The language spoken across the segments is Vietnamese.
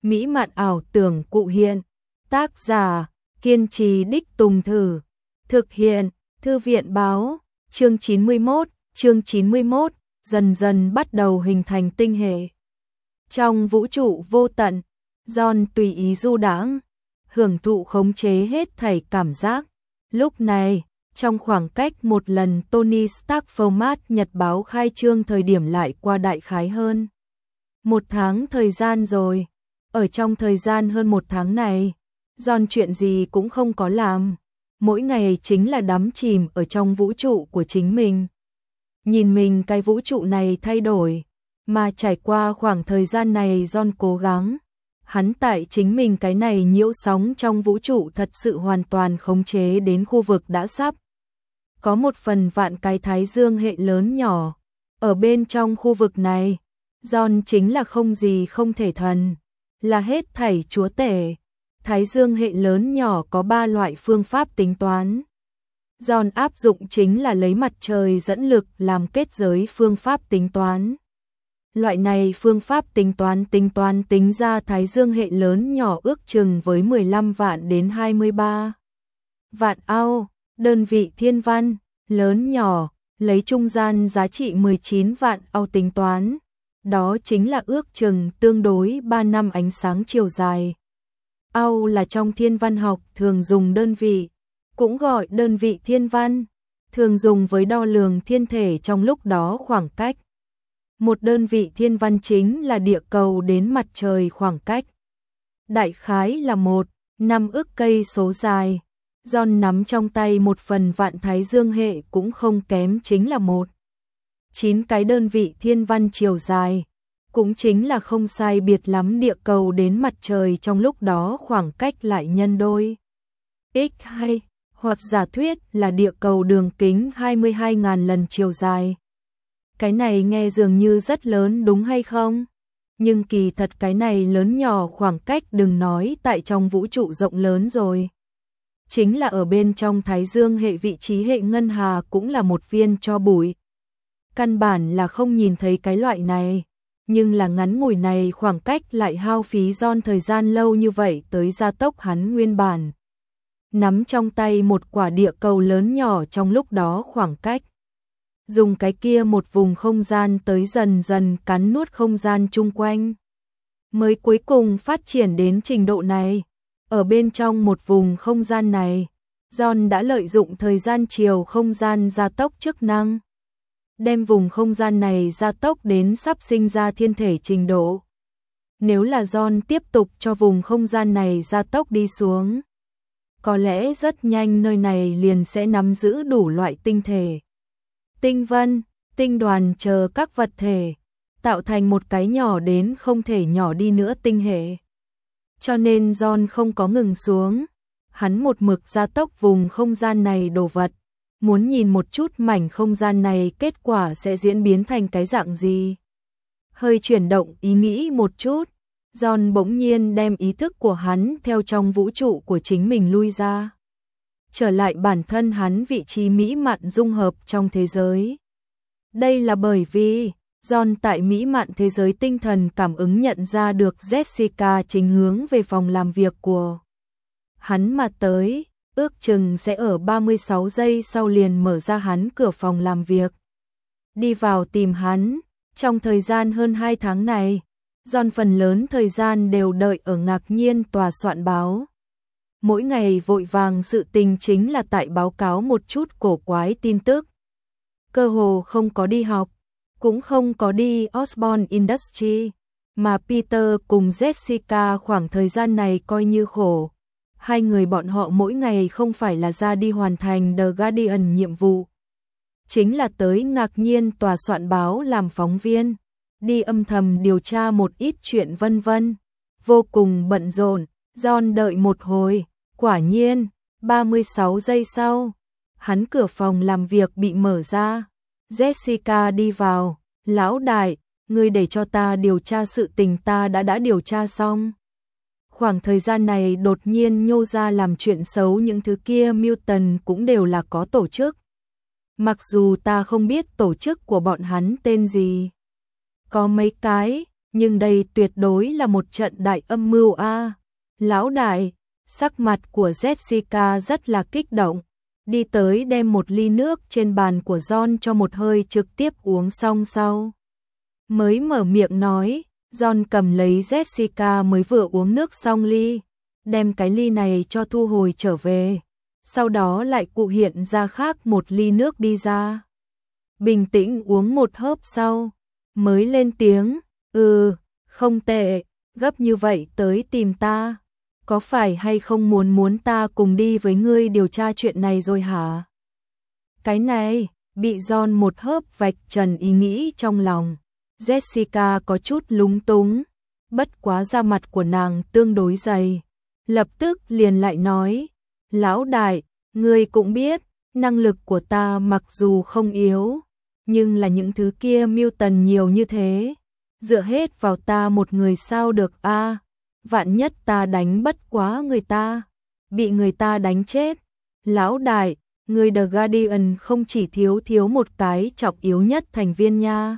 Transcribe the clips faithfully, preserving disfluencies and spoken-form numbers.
Mỹ mạn ảo tưởng cụ hiện. Tác giả, kiên trì đích tùng thử. Thực hiện, Thư viện báo, chương chín mươi mốt, chương chín mươi mốt, dần dần bắt đầu hình thành tinh hệ. Trong vũ trụ vô tận, John tùy ý du đãng, hưởng thụ khống chế hết thảy cảm giác. Lúc này, trong khoảng cách một lần Tony Stark format nhật báo khai trương thời điểm lại qua đại khái hơn một tháng thời gian rồi. Ở trong thời gian hơn một tháng này, John chuyện gì cũng không có làm. Mỗi ngày chính là đắm chìm ở trong vũ trụ của chính mình. Nhìn mình cái vũ trụ này thay đổi, mà trải qua khoảng thời gian này John cố gắng. Hắn tại chính mình cái này nhiễu sóng trong vũ trụ thật sự hoàn toàn khống chế đến khu vực đã sắp. Có một phần vạn cái thái dương hệ lớn nhỏ. Ở bên trong khu vực này, John chính là không gì không thể thần, là hết thảy chúa tể. Thái dương hệ lớn nhỏ có ba loại phương pháp tính toán. John áp dụng chính là lấy mặt trời dẫn lực làm kết giới phương pháp tính toán. Loại này phương pháp tính toán tính toán tính ra thái dương hệ lớn nhỏ ước chừng với mười lăm vạn đến hai mươi ba vạn ao, đơn vị thiên văn, lớn nhỏ, lấy trung gian giá trị mười chín vạn ao tính toán. Đó chính là ước chừng tương đối ba năm ánh sáng chiều dài. Ao là trong thiên văn học thường dùng đơn vị, cũng gọi đơn vị thiên văn, thường dùng với đo lường thiên thể trong lúc đó khoảng cách. Một đơn vị thiên văn chính là địa cầu đến mặt trời khoảng cách. Đại khái là một, năm ức cây số dài. John nắm trong tay một phần vạn thái dương hệ cũng không kém chính là một. Chín cái đơn vị thiên văn chiều dài, cũng chính là không sai biệt lắm địa cầu đến mặt trời trong lúc đó khoảng cách lại nhân đôi. x hai, hoặc giả thuyết là địa cầu đường kính hai mươi hai nghìn lần chiều dài. Cái này nghe dường như rất lớn đúng hay không? Nhưng kỳ thật cái này lớn nhỏ khoảng cách đừng nói tại trong vũ trụ rộng lớn rồi. Chính là ở bên trong thái dương hệ vị trí hệ ngân hà cũng là một viên tro bụi. Căn bản là không nhìn thấy cái loại này, nhưng là ngắn ngủi này khoảng cách lại hao phí John thời gian lâu như vậy tới gia tốc hắn nguyên bản. Nắm trong tay một quả địa cầu lớn nhỏ trong lúc đó khoảng cách. Dùng cái kia một vùng không gian tới dần dần cắn nuốt không gian chung quanh. Mới cuối cùng phát triển đến trình độ này. Ở bên trong một vùng không gian này, John đã lợi dụng thời gian chiều không gian gia tốc chức năng. Đem vùng không gian này gia tốc đến sắp sinh ra thiên thể trình độ. Nếu là John tiếp tục cho vùng không gian này gia tốc đi xuống, có lẽ rất nhanh nơi này liền sẽ nắm giữ đủ loại tinh thể, tinh vân, tinh đoàn chờ các vật thể, tạo thành một cái nhỏ đến không thể nhỏ đi nữa tinh hệ. Cho nên John không có ngừng xuống, hắn một mực gia tốc vùng không gian này đồ vật, muốn nhìn một chút mảnh không gian này kết quả sẽ diễn biến thành cái dạng gì. Hơi chuyển động ý nghĩ một chút, John bỗng nhiên đem ý thức của hắn theo trong vũ trụ của chính mình lui ra. Trở lại bản thân hắn vị trí mỹ mạn dung hợp trong thế giới. Đây là bởi vì John tại mỹ mạn thế giới tinh thần cảm ứng nhận ra được Jessica chính hướng về phòng làm việc của hắn mà tới, ước chừng sẽ ở ba mươi sáu giây sau liền mở ra hắn cửa phòng làm việc. Đi vào tìm hắn, trong thời gian hơn hai tháng này, John phần lớn thời gian đều đợi ở ngạc nhiên tòa soạn báo. Mỗi ngày vội vàng sự tình chính là tại báo cáo một chút cổ quái tin tức. Cơ hồ không có đi học, cũng không có đi Osborne Industry, mà Peter cùng Jessica khoảng thời gian này coi như khổ. Hai người bọn họ mỗi ngày không phải là ra đi hoàn thành The Guardian nhiệm vụ, chính là tới ngạc nhiên tòa soạn báo làm phóng viên, đi âm thầm điều tra một ít chuyện vân vân. Vô cùng bận rộn, John đợi một hồi, quả nhiên, ba mươi sáu giây sau, hắn cửa phòng làm việc bị mở ra. Jessica đi vào, lão đại, ngươi để cho ta điều tra sự tình ta đã đã điều tra xong. Khoảng thời gian này đột nhiên nhô ra làm chuyện xấu những thứ kia Milton cũng đều là có tổ chức. Mặc dù ta không biết tổ chức của bọn hắn tên gì. Có mấy cái, Nhưng đây tuyệt đối là một trận đại âm mưu a. Lão đại, sắc mặt của Jessica rất là kích động, đi tới đem một ly nước trên bàn của John cho một hơi trực tiếp uống xong sau. Mới mở miệng nói, John cầm lấy Jessica mới vừa uống nước xong ly, đem cái ly này cho thu hồi trở về, sau đó lại cụ hiện ra khác một ly nước đi ra. Bình tĩnh uống một hớp sau, mới lên tiếng, ừ, không tệ, gấp như vậy tới tìm ta. Có phải hay không muốn muốn ta cùng đi với ngươi điều tra chuyện này rồi hả? Cái này, bị John một hớp vạch trần ý nghĩ trong lòng. Jessica có chút lúng túng, bất quá da mặt của nàng tương đối dày. Lập tức liền lại nói, lão đại, ngươi cũng biết, năng lực của ta mặc dù không yếu, nhưng là những thứ kia Milton nhiều như thế, dựa hết vào ta một người sao được a? Vạn nhất ta đánh bất quá người ta, bị người ta đánh chết. Lão đại, người The Guardian không chỉ thiếu thiếu một cái trọng yếu nhất thành viên nha.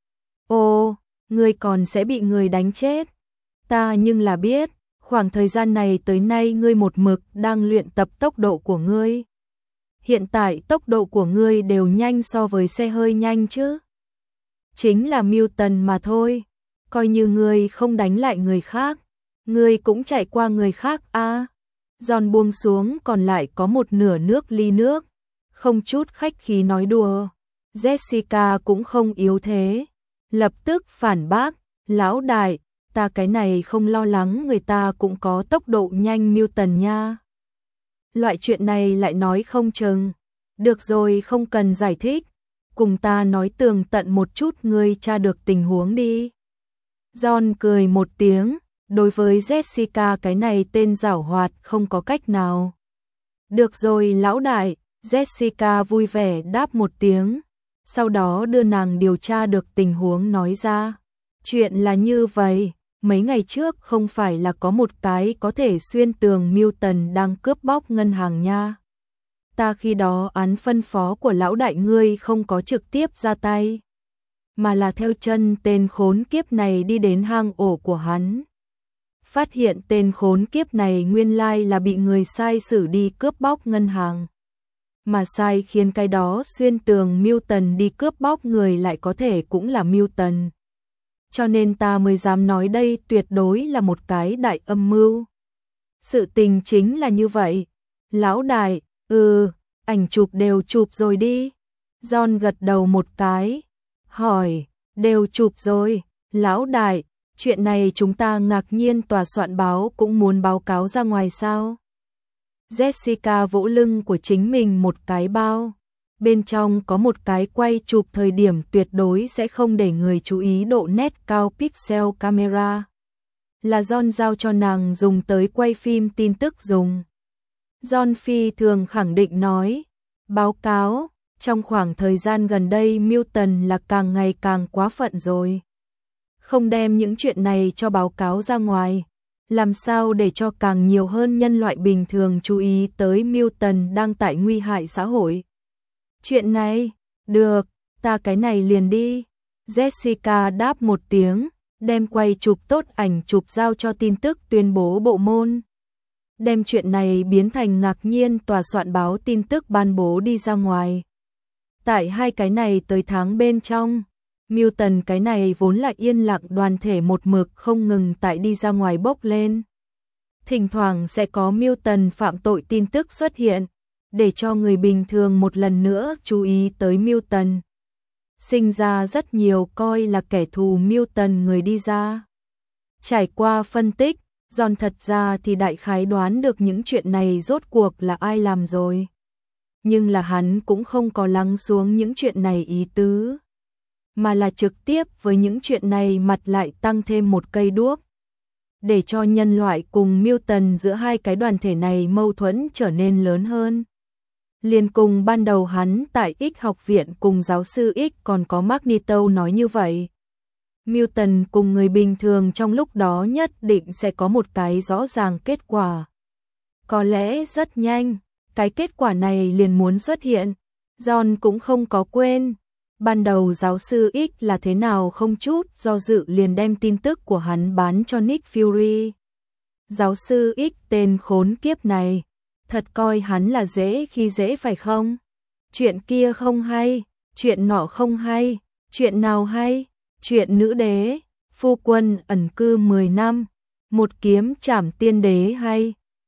Ồ, ngươi còn sẽ bị người đánh chết. Ta nhưng là biết, khoảng thời gian này tới nay ngươi một mực đang luyện tập tốc độ của ngươi. Hiện tại tốc độ của ngươi đều nhanh so với xe hơi nhanh chứ. Chính là Milton mà thôi, coi như ngươi không đánh lại người khác, ngươi cũng chạy qua người khác a. À. Giòn buông xuống còn lại có một nửa nước ly nước, không chút khách khí nói đùa. Jessica cũng không yếu thế, lập tức phản bác, lão đại, ta cái này không lo lắng người ta cũng có tốc độ nhanh Milton nha. Loại chuyện này lại nói không chừng. Được rồi, không cần giải thích, cùng ta nói tường tận một chút ngươi tra được tình huống đi. John cười một tiếng, đối với Jessica cái này tên giảo hoạt không có cách nào. Được rồi lão đại, Jessica vui vẻ đáp một tiếng, sau đó đưa nàng điều tra được tình huống nói ra. Chuyện là như vậy, mấy ngày trước không phải là có một cái có thể xuyên tường Milton đang cướp bóc ngân hàng nha. Ta khi đó án phân phó của lão đại ngươi không có trực tiếp ra tay, mà là theo chân tên khốn kiếp này đi đến hang ổ của hắn. Phát hiện tên khốn kiếp này nguyên lai là bị người sai xử đi cướp bóc ngân hàng. Mà sai khiến cái đó xuyên tường Milton đi cướp bóc người lại có thể cũng là Milton. Cho nên ta mới dám nói đây tuyệt đối là một cái đại âm mưu. Sự tình chính là như vậy. Lão đại, ừ, ảnh chụp đều chụp rồi đi. John gật đầu một cái, hỏi, đều chụp rồi, lão đại, chuyện này chúng ta ngạc nhiên tòa soạn báo cũng muốn báo cáo ra ngoài sao? Jessica vỗ lưng của chính mình một cái bao, bên trong có một cái quay chụp thời điểm tuyệt đối sẽ không để người chú ý độ nét cao pixel camera. Là John giao cho nàng dùng tới quay phim tin tức dùng. John phi thường khẳng định nói, báo cáo, trong khoảng thời gian gần đây Milton là càng ngày càng quá phận rồi. Không đem những chuyện này cho báo cáo ra ngoài, làm sao để cho càng nhiều hơn nhân loại bình thường chú ý tới Milton đang tại nguy hại xã hội. Chuyện này, được, ta cái này liền đi. Jessica đáp một tiếng, đem quay chụp tốt ảnh chụp giao cho tin tức tuyên bố bộ môn. Đem chuyện này biến thành ngạc nhiên tòa soạn báo tin tức ban bố đi ra ngoài. Tại hai cái này tới tháng bên trong, Milton cái này vốn là yên lặng đoàn thể một mực không ngừng tại đi ra ngoài bốc lên. Thỉnh thoảng sẽ có Milton phạm tội tin tức xuất hiện, để cho người bình thường một lần nữa chú ý tới Milton. Sinh ra rất nhiều coi là kẻ thù Milton người đi ra. Trải qua phân tích, John thật ra thì đại khái đoán được những chuyện này rốt cuộc là ai làm rồi. Nhưng là hắn cũng không có lắng xuống những chuyện này ý tứ, mà là trực tiếp với những chuyện này mặt lại tăng thêm một cây đuốc, để cho nhân loại cùng Milton giữa hai cái đoàn thể này mâu thuẫn trở nên lớn hơn. Liên cùng ban đầu hắn tại X học viện cùng giáo sư X còn có Magneto nói như vậy. Milton cùng người bình thường trong lúc đó nhất định sẽ có một cái rõ ràng kết quả. Có lẽ rất nhanh, cái kết quả này liền muốn xuất hiện. John cũng không có quên, Ban đầu giáo sư X là thế nào không chút do dự liền đem tin tức của hắn bán cho Nick Fury. Giáo sư X tên khốn kiếp này, thật coi hắn là dễ khi dễ phải không? Chuyện kia không hay, chuyện nọ không hay, chuyện nào hay? Chuyện nữ đế, phu quân ẩn cư mười năm, một kiếm trảm tiên đế hay?